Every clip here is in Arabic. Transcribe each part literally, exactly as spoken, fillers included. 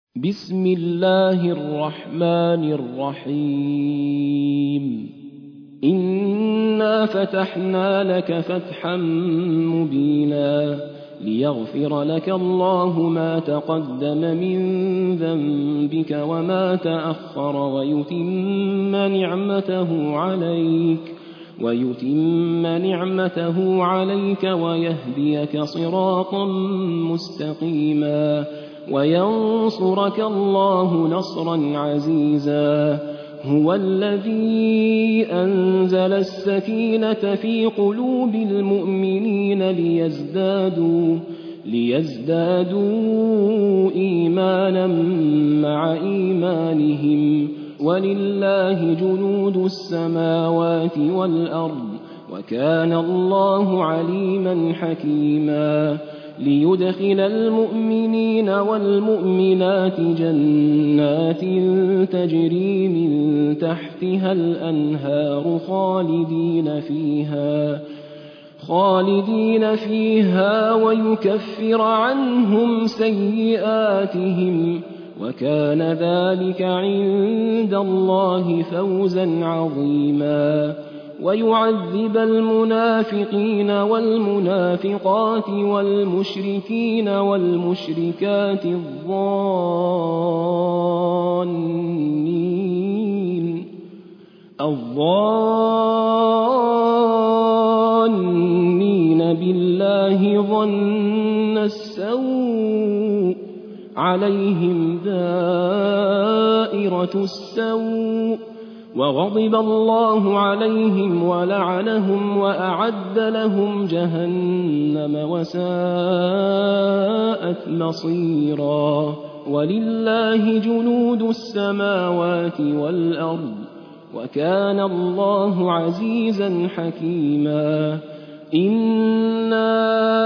بسم الله الرحمن الرحيم إنا فتحنا لك فتحا مبينا ليغفر لك الله ما تقدم من ذنبك وما تأخر ويتم نعمته عليك ويتم نعمته عليك ويهديك صراطا مستقيما وينصرك الله نصرا عزيزا هو الذي أنزل السكينة في قلوب المؤمنين ليزدادوا, ليزدادوا إيمانا مع إيمانهم ولله جنود السماوات والأرض وكان الله عليما حكيما ليدخل المؤمنين والمؤمنات جنات تجري من تحتها الأنهار خالدين فيها, خالدين فيها ويكفر عنهم سيئاتهم وكان ذلك عند الله فوزا عظيما ويعذب المنافقين والمنافقات والمشركين والمشركات الظانين الظانين بالله ظن السوء عليهم دائرة السوء وغضب الله عليهم ولعنهم وأعد لهم جهنم وساءت مصيرا ولله جنود السماوات والأرض وكان الله عزيزا حكيما إنا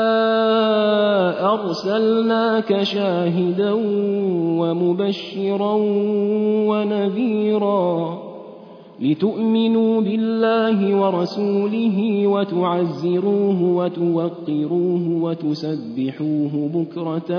أرسلناك شاهدا ومبشرا ونذيرا لتؤمنوا بالله ورسوله وتعزروه وتوقروه وتسبحوه بكرة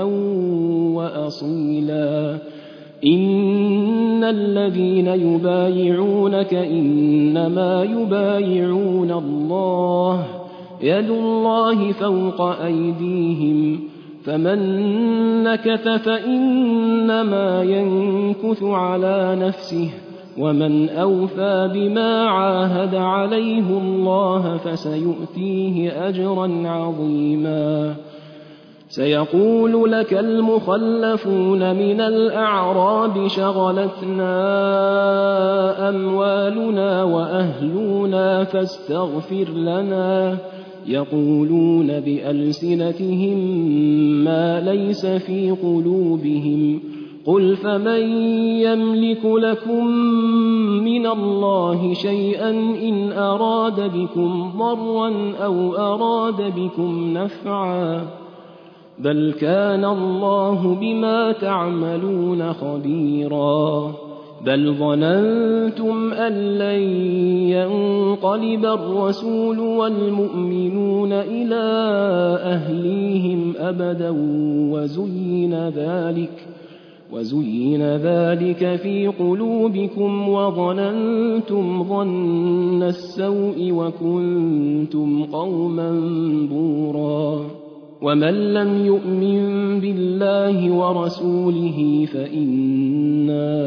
وأصيلا إن الذين يبايعونك إنما يبايعون الله يد الله فوق أيديهم فمن نكث فإنما ينكث على نفسه ومن أوفى بما عاهد عليه الله فسيؤتيه أجرا عظيما سيقول لك المخلفون من الأعراب شغلتنا أموالنا وأهلنا فاستغفر لنا يقولون بألسنتهم ما ليس في قلوبهم قل فمن يملك لكم من الله شيئا إن أراد بكم ضرا أو أراد بكم نفعا بل كان الله بما تعملون خبيرا بل ظننتم أن لن ينقلب الرسول والمؤمنون إلى أهليهم أبدا وزين ذلك وزين ذلك في قلوبكم وظننتم ظن السوء وكنتم قوما بورا ومن لم يؤمن بالله ورسوله فإنا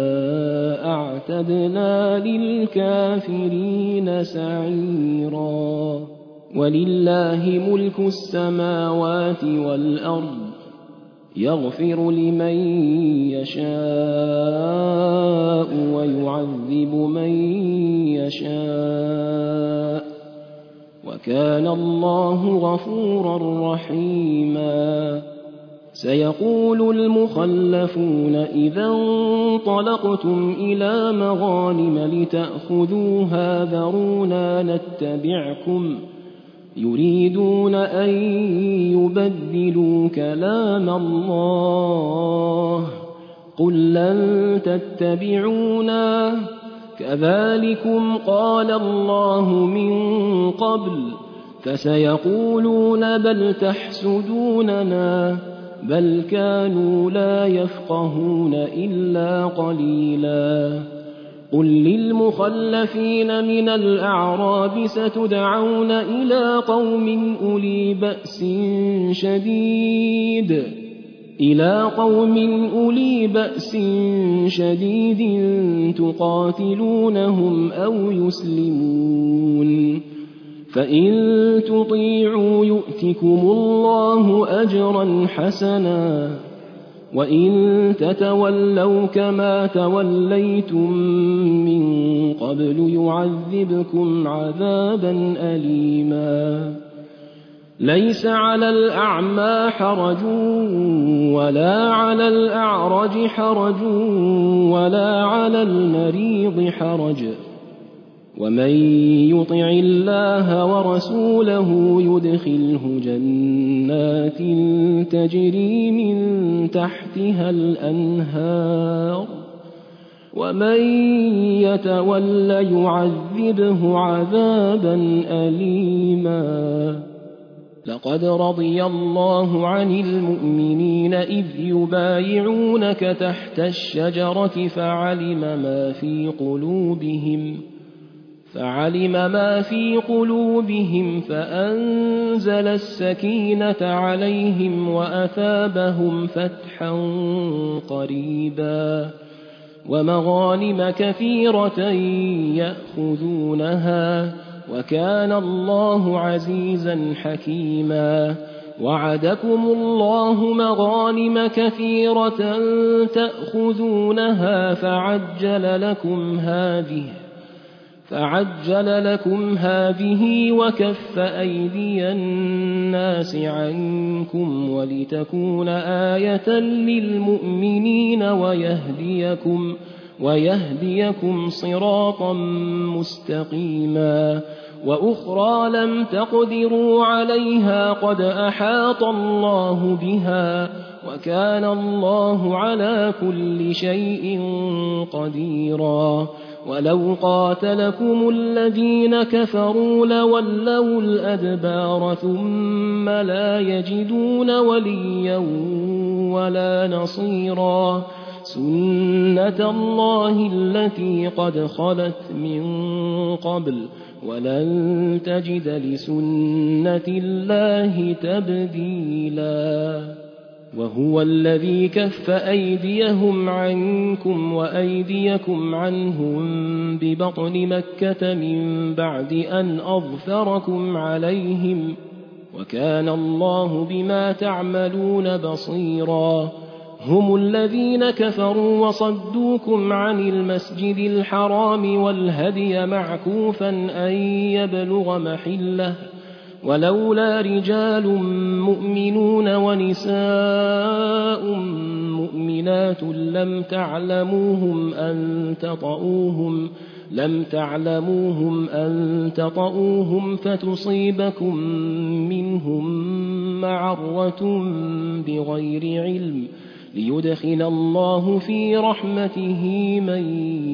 أعتدنا للكافرين سعيرا ولله ملك السماوات والأرض يغفر لمن يشاء ويعذب من يشاء وكان الله غفورا رحيما سيقول المخلفون إذا انطلقتم إلى مغانم لتأخذوها ذرونا نتبعكم يريدون أن يبدلوا كلام الله قل لن تتبعونا كذلكم قال الله من قبل فسيقولون بل تحسدوننا بل كانوا لا يفقهون إلا قليلا قل للمخلفين من الأعراب ستدعون إلى قوم أولي بأس شديد إلى قوم أولي بأس شديد تقاتلونهم أو يسلمون فإن تطيعوا يؤتكم الله أجرا حسنا وإن تتولوا كما توليتم من قبل يعذبكم عذابا أليما ليس على الأعمى حرج ولا على الأعرج حرج ولا على المريض حرج ومن يطع الله ورسوله يدخله جنات تجري من تحتها الأنهار ومن يتول يعذبه عذابا أليما لقد رضي الله عن المؤمنين إذ يبايعونك تحت الشجرة فعلم ما في قلوبهم فعلم ما في قلوبهم فأنزل السكينة عليهم وأثابهم فتحا قريبا ومغانم كثيرة يأخذونها وكان الله عزيزا حكيما وعدكم الله مغانم كثيرة تأخذونها فعجل لكم هذه فعجل لكم هذه وكف أيدي الناس عنكم ولتكون آية للمؤمنين ويهديكم, ويهديكم صراطا مستقيما وأخرى لم تقدروا عليها قد أحاط الله بها وكان الله على كل شيء قديرا ولو قاتلكم الذين كفروا لولوا الأدبار ثم لا يجدون وليا ولا نصيرا سنة الله التي قد خلت من قبل ولن تجد لسنة الله تبديلا وهو الذي كف أيديهم عنكم وأيديكم عنهم ببطن مكة من بعد أن أظفركم عليهم وكان الله بما تعملون بصيرا هم الذين كفروا وصدوكم عن المسجد الحرام والهدي معكوفا أن يبلغ محله ولولا رجال مؤمنون ونساء مؤمنات لم تعلموهم أن تطؤوهم لم تعلموهم أن تطؤوهم فتصيبكم منهم معرة بغير علم ليدخل الله في رحمته من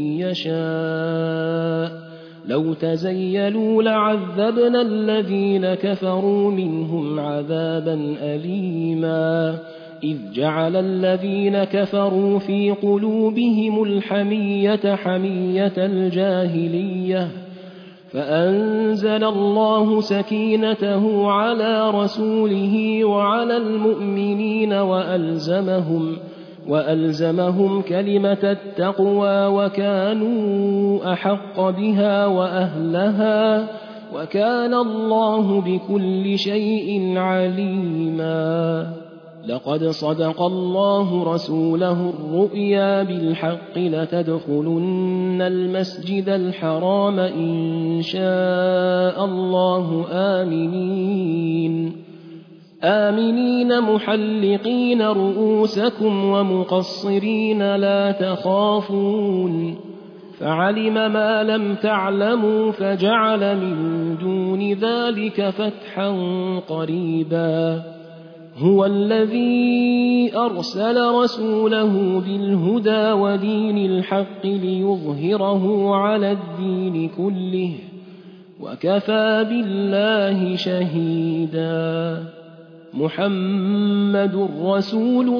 يشاء لو تزيلوا لعذبنا الذين كفروا منهم عذابا أليما إذ جعل الذين كفروا في قلوبهم الحمية حمية الجاهلية فأنزل الله سكينته على رسوله وعلى المؤمنين وألزمهم وألزمهم كلمة التقوى وكانوا أحق بها وأهلها وكان الله بكل شيء عليما لقد صدق الله رسوله الرؤيا بالحق لتدخلن المسجد الحرام إن شاء الله آمنين آمنين محلقين رؤوسكم ومقصرين لا تخافون فعلم ما لم تعلموا فجعل من دون ذلك فتحا قريبا هو الذي أرسل رسوله بالهدى ودين الحق ليظهره على الدين كله وكفى بالله شهيدا محمد رسول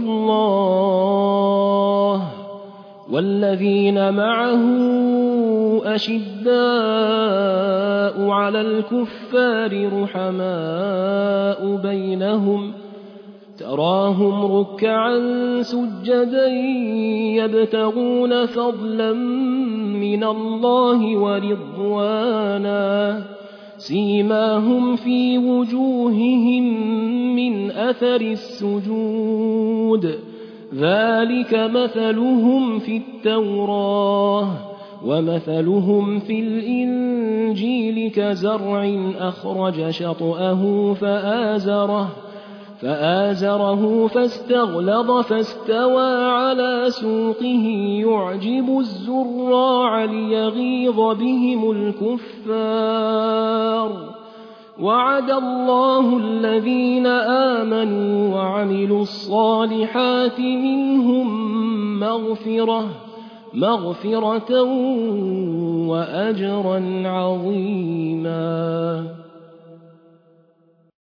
الله والذين معه أشداء على الكفار رحماء بينهم تراهم ركعا سجدا يبتغون فضلا من الله ورضوانا سيماهم في وجوههم من أثر السجود ذلك مثلهم في التوراة ومثلهم في الإنجيل كزرع أخرج شطأه فآزره فآزره فاستغلظ فاستوى على سوقه يعجب الزراع ليغيظ بهم الكفار وعد الله الذين آمنوا وعملوا الصالحات منهم مغفرة مغفرة وأجرا عظيما